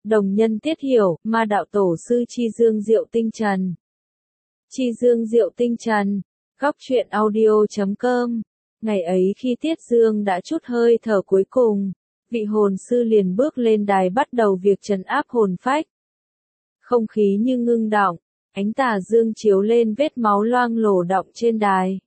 Đồng nhân tiết hiểu, ma đạo tổ sư Chi Dương Diệu Tinh Trần. Chi Dương Diệu Tinh Trần, góc truyện audio.com. Ngày ấy khi Tiết Dương đã chút hơi thở cuối cùng, vị hồn sư liền bước lên đài bắt đầu việc trấn áp hồn phách. Không khí như ngưng đọng, ánh tà dương chiếu lên vết máu loang lổ đọng trên đài.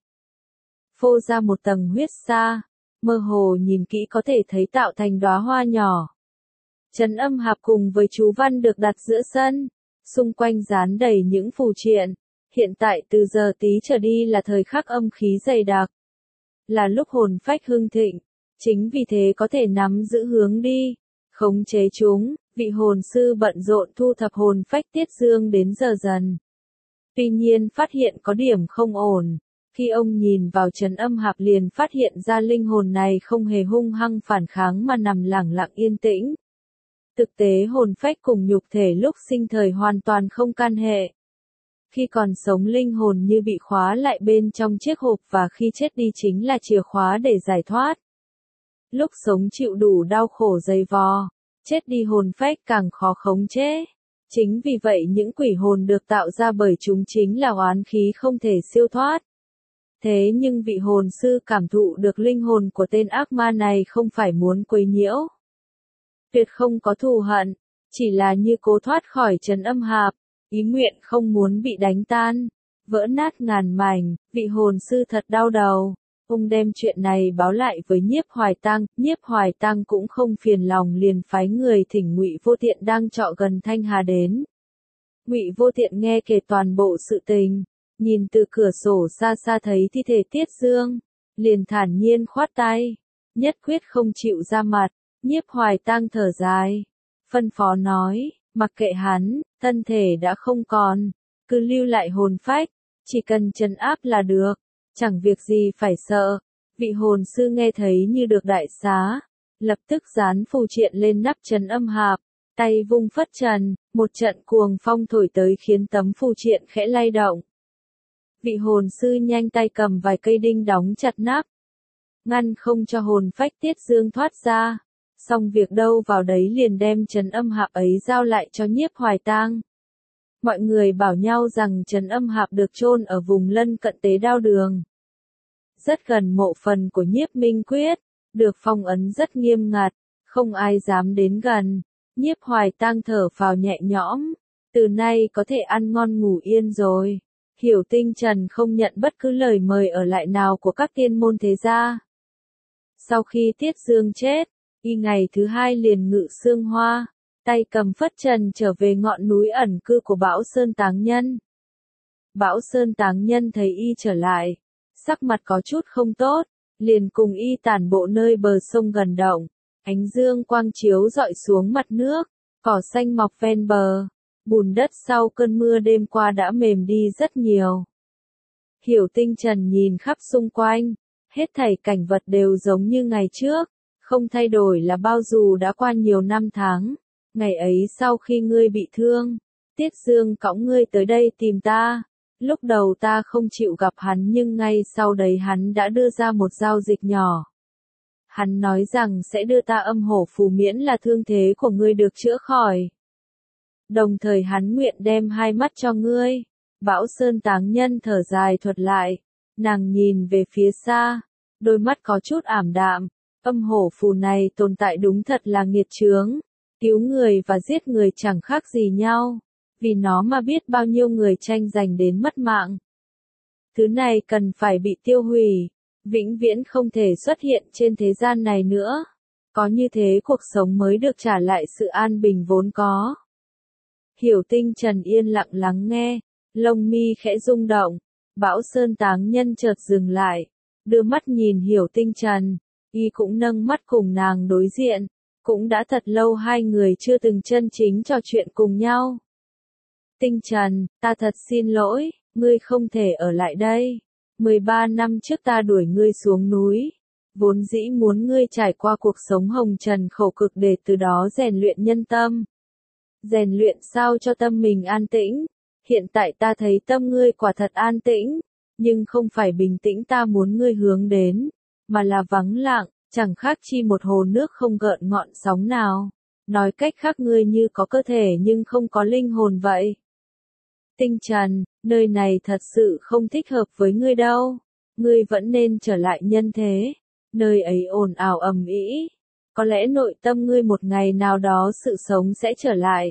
Phô ra một tầng huyết sa, mơ hồ nhìn kỹ có thể thấy tạo thành đóa hoa nhỏ. Trấn âm hạp cùng với chú văn được đặt giữa sân, xung quanh dán đầy những phù triện. Hiện tại từ giờ tí trở đi là thời khắc âm khí dày đặc, là lúc hồn phách hưng thịnh, chính vì thế có thể nắm giữ hướng đi, khống chế chúng. Vị hồn sư bận rộn thu thập hồn phách Tiết Dương đến giờ dần. Tuy nhiên phát hiện có điểm không ổn, khi ông nhìn vào trấn âm hạp liền phát hiện ra linh hồn này không hề hung hăng phản kháng mà nằm lẳng lặng yên tĩnh. Thực tế hồn phách cùng nhục thể lúc sinh thời hoàn toàn không can hệ. Khi còn sống linh hồn như bị khóa lại bên trong chiếc hộp và khi chết đi chính là chìa khóa để giải thoát. Lúc sống chịu đủ đau khổ dày vò, chết đi hồn phách càng khó khống chế. Chính vì vậy những quỷ hồn được tạo ra bởi chúng chính là oán khí không thể siêu thoát. Thế nhưng vị hồn sư cảm thụ được linh hồn của tên ác ma này không phải muốn quấy nhiễu. Tuyệt không có thù hận, chỉ là như cố thoát khỏi trấn âm hạp, ý nguyện không muốn bị đánh tan, vỡ nát ngàn mảnh, vị hồn sư thật đau đầu. Ông đem chuyện này báo lại với Nhiếp Hoài Tăng cũng không phiền lòng liền phái người thỉnh Ngụy Vô Tiện đang trọ gần Thanh Hà đến. Ngụy Vô Tiện nghe kể toàn bộ sự tình, nhìn từ cửa sổ xa xa thấy thi thể Tiết Dương, liền thản nhiên khoát tay, nhất quyết không chịu ra mặt. Nhiếp Hoài Tăng thở dài, phân phó nói, mặc kệ hắn, thân thể đã không còn, cứ lưu lại hồn phách, chỉ cần trấn áp là được, chẳng việc gì phải sợ. Vị hồn sư nghe thấy như được đại xá, lập tức dán phù triện lên nắp trấn âm hạp, tay vung phất trần, một trận cuồng phong thổi tới khiến tấm phù triện khẽ lay động. Vị hồn sư nhanh tay cầm vài cây đinh đóng chặt nắp, ngăn không cho hồn phách Tiết Dương thoát ra. Xong việc đâu vào đấy liền đem trấn âm hạp ấy giao lại cho Nhiếp Hoài Tăng. Mọi người bảo nhau rằng trấn âm hạp được chôn ở vùng lân cận Tế Đao Đường, rất gần mộ phần của Nhiếp Minh Quyết, được phong ấn rất nghiêm ngặt, không ai dám đến gần. Nhiếp Hoài Tăng thở phào nhẹ nhõm, từ nay có thể ăn ngon ngủ yên rồi. Hiểu Tinh Trần không nhận bất cứ lời mời ở lại nào của các tiên môn thế gia. Sau khi Tiết Dương chết, y ngày thứ hai liền ngự xương hoa, tay cầm phất trần trở về ngọn núi ẩn cư của Bảo Sơn Táng Nhân. Bảo Sơn Táng Nhân thấy y trở lại, sắc mặt có chút không tốt, liền cùng y tản bộ nơi bờ sông gần động, ánh dương quang chiếu rọi xuống mặt nước, cỏ xanh mọc ven bờ, bùn đất sau cơn mưa đêm qua đã mềm đi rất nhiều. Hiểu Tinh Trần nhìn khắp xung quanh, hết thảy cảnh vật đều giống như ngày trước. Không thay đổi là bao dù đã qua nhiều năm tháng. Ngày ấy sau khi ngươi bị thương, Tiết Dương cõng ngươi tới đây tìm ta. Lúc đầu ta không chịu gặp hắn nhưng ngay sau đấy hắn đã đưa ra một giao dịch nhỏ. Hắn nói rằng sẽ đưa ta âm hổ phù miễn là thương thế của ngươi được chữa khỏi. Đồng thời hắn nguyện đem hai mắt cho ngươi. Bảo Sơn Táng Nhân thở dài thuật lại. Nàng nhìn về phía xa, đôi mắt có chút ảm đạm. Âm hổ phù này tồn tại đúng thật là nghiệt chướng, cứu người và giết người chẳng khác gì nhau, vì nó mà biết bao nhiêu người tranh giành đến mất mạng. Thứ này cần phải bị tiêu hủy, vĩnh viễn không thể xuất hiện trên thế gian này nữa, có như thế cuộc sống mới được trả lại sự an bình vốn có. Hiểu Tinh Trần yên lặng lắng nghe, lông mi khẽ rung động, Bảo Sơn Táng Nhân chợt dừng lại, đưa mắt nhìn Hiểu Tinh Trần. Y cũng nâng mắt cùng nàng đối diện, cũng đã thật lâu hai người chưa từng chân chính trò chuyện cùng nhau. Tinh Trần, ta thật xin lỗi, ngươi không thể ở lại đây. 13 năm trước ta đuổi ngươi xuống núi, vốn dĩ muốn ngươi trải qua cuộc sống hồng trần khổ cực để từ đó rèn luyện nhân tâm. Rèn luyện sao cho tâm mình an tĩnh. Hiện tại ta thấy tâm ngươi quả thật an tĩnh, nhưng không phải bình tĩnh ta muốn ngươi hướng đến, mà là vắng lặng, chẳng khác chi một hồ nước không gợn ngọn sóng nào. Nói cách khác ngươi như có cơ thể nhưng không có linh hồn vậy. Tinh Trần, nơi này thật sự không thích hợp với ngươi đâu. Ngươi vẫn nên trở lại nhân thế. Nơi ấy ồn ào ầm ĩ. Có lẽ nội tâm ngươi một ngày nào đó sự sống sẽ trở lại.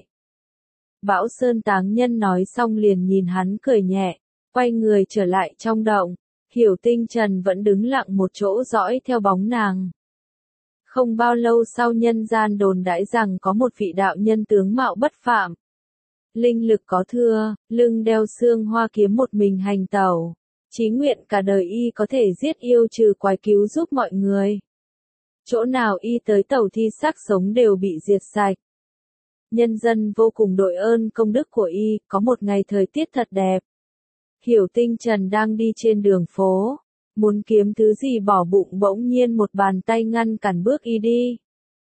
Bão Sơn Táng Nhân nói xong liền nhìn hắn cười nhẹ, quay người trở lại trong động. Hiểu Tinh Trần vẫn đứng lặng một chỗ dõi theo bóng nàng. Không bao lâu sau nhân gian đồn đãi rằng có một vị đạo nhân tướng mạo bất phạm. Linh lực có thưa, lưng đeo xương hoa kiếm một mình hành tẩu. Chí nguyện cả đời y có thể giết yêu trừ quái cứu giúp mọi người. Chỗ nào y tới tẩu thi xác sống đều bị diệt sạch. Nhân dân vô cùng đội ơn công đức của y, có một ngày thời tiết thật đẹp. Hiểu Tinh Trần đang đi trên đường phố, muốn kiếm thứ gì bỏ bụng bỗng nhiên một bàn tay ngăn cản bước y đi.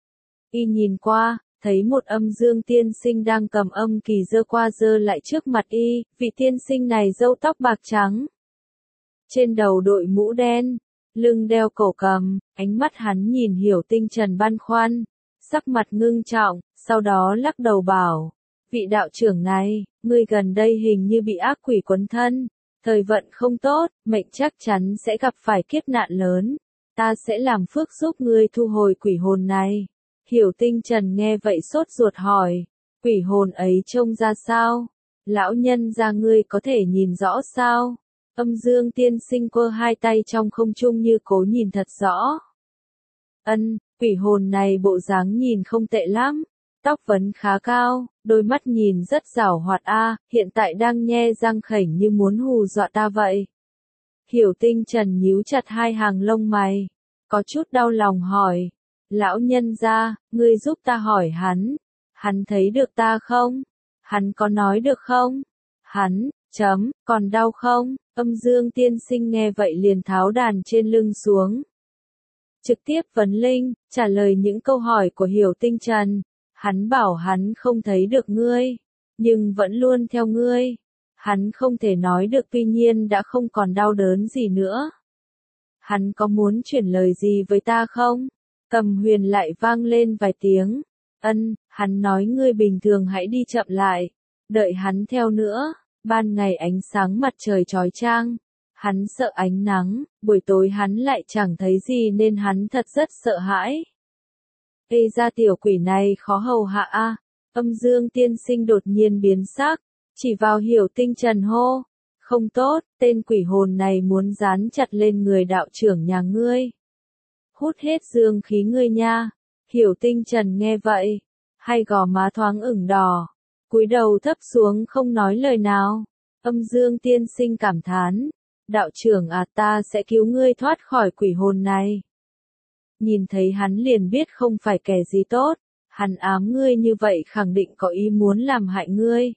Y nhìn qua, thấy một âm dương tiên sinh đang cầm âm kỳ giơ qua giơ lại trước mặt y, vị tiên sinh này râu tóc bạc trắng. Trên đầu đội mũ đen, lưng đeo cổ cầm, ánh mắt hắn nhìn Hiểu Tinh Trần băn khoăn, sắc mặt ngưng trọng, sau đó lắc đầu bảo, vị đạo trưởng này, ngươi gần đây hình như bị ác quỷ quấn thân, thời vận không tốt, mệnh chắc chắn sẽ gặp phải kiếp nạn lớn, ta sẽ làm phước giúp ngươi thu hồi quỷ hồn này. Hiểu Tinh Trần nghe vậy sốt ruột hỏi, quỷ hồn ấy trông ra sao? Lão nhân gia ngươi có thể nhìn rõ sao? Âm dương tiên sinh quơ hai tay trong không trung như cố nhìn thật rõ. Ân, quỷ hồn này bộ dáng nhìn không tệ lắm, tóc vấn khá cao, đôi mắt nhìn rất giảo hoạt hiện tại đang nhe răng khểnh như muốn hù dọa ta vậy. Hiểu Tinh Trần nhíu chặt hai hàng lông mày, có chút đau lòng hỏi, lão nhân gia, ngươi giúp ta hỏi hắn thấy được ta không? Hắn có nói được không? Hắn, còn đau không? Âm dương tiên sinh nghe vậy liền tháo đàn trên lưng xuống. Trực tiếp vấn linh, trả lời những câu hỏi của Hiểu Tinh Trần. Hắn bảo hắn không thấy được ngươi, nhưng vẫn luôn theo ngươi. Hắn không thể nói được tuy nhiên đã không còn đau đớn gì nữa. Hắn có muốn chuyển lời gì với ta không? Cầm huyền lại vang lên vài tiếng. Hắn nói ngươi bình thường hãy đi chậm lại. Đợi hắn theo nữa, ban ngày ánh sáng mặt trời chói chang. Hắn sợ ánh nắng, buổi tối hắn lại chẳng thấy gì nên hắn thật rất sợ hãi. Ê ra tiểu quỷ này khó hầu hạ Âm dương tiên sinh đột nhiên biến sắc, chỉ vào Hiểu Tinh Trần hô. Không tốt, tên quỷ hồn này muốn dán chặt lên người đạo trưởng nhà ngươi. Hút hết dương khí ngươi nha. Hiểu Tinh Trần nghe vậy, hai gò má thoáng ửng đỏ, cúi đầu thấp xuống không nói lời nào. Âm dương tiên sinh cảm thán, đạo trưởng ta sẽ cứu ngươi thoát khỏi quỷ hồn này. Nhìn thấy hắn liền biết không phải kẻ gì tốt, hắn ám ngươi như vậy khẳng định có ý muốn làm hại ngươi.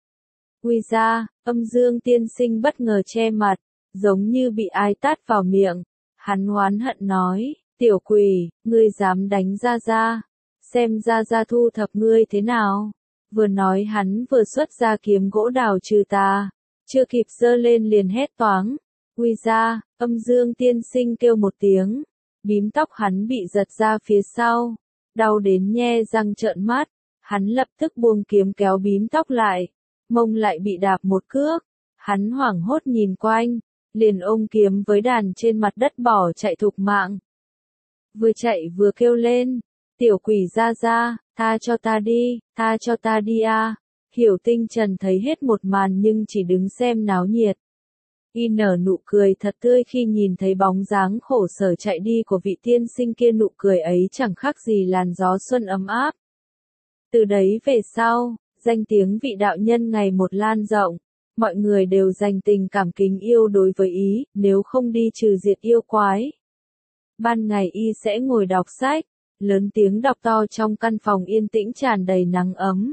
Ui ra, âm dương tiên sinh bất ngờ che mặt, giống như bị ai tát vào miệng. Hắn oán hận nói, tiểu quỷ, ngươi dám đánh Gia Gia, xem Gia Gia thu thập ngươi thế nào. Vừa nói hắn vừa xuất ra kiếm gỗ đào trừ tà, chưa kịp giơ lên liền hét toáng. Ui ra, âm dương tiên sinh kêu một tiếng, bím tóc hắn bị giật ra phía sau, đau đến nhe răng trợn mắt, hắn lập tức buông kiếm kéo bím tóc lại, mông lại bị đạp một cước, hắn hoảng hốt nhìn quanh, liền ôm kiếm với đàn trên mặt đất bỏ chạy thục mạng. Vừa chạy vừa kêu lên, tiểu quỷ Gia Gia, tha cho ta đi Hiểu Tinh Trần thấy hết một màn nhưng chỉ đứng xem náo nhiệt. Y nở nụ cười thật tươi khi nhìn thấy bóng dáng khổ sở chạy đi của vị tiên sinh kia, nụ cười ấy chẳng khác gì làn gió xuân ấm áp. Từ đấy về sau, danh tiếng vị đạo nhân ngày một lan rộng, mọi người đều dành tình cảm kính yêu đối với y, nếu không đi trừ diệt yêu quái. Ban ngày y sẽ ngồi đọc sách, lớn tiếng đọc to trong căn phòng yên tĩnh tràn đầy nắng ấm.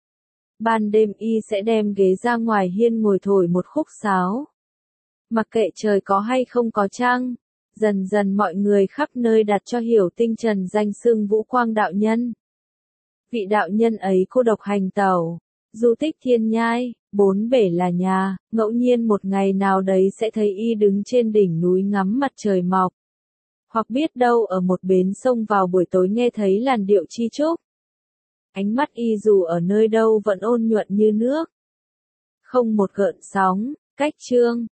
Ban đêm y sẽ đem ghế ra ngoài hiên ngồi thổi một khúc sáo. Mặc kệ trời có hay không có trăng, dần dần mọi người khắp nơi đặt cho Hiểu Tinh Trần danh xưng Vũ Quang đạo nhân. Vị đạo nhân ấy cô độc hành tẩu, du tích thiên nhai, bốn bể là nhà, ngẫu nhiên một ngày nào đấy sẽ thấy y đứng trên đỉnh núi ngắm mặt trời mọc. Hoặc biết đâu ở một bến sông vào buổi tối nghe thấy làn điệu chi chúc. ánh mắt y dù ở nơi đâu vẫn ôn nhuận như nước. Không một gợn sóng, cách chương.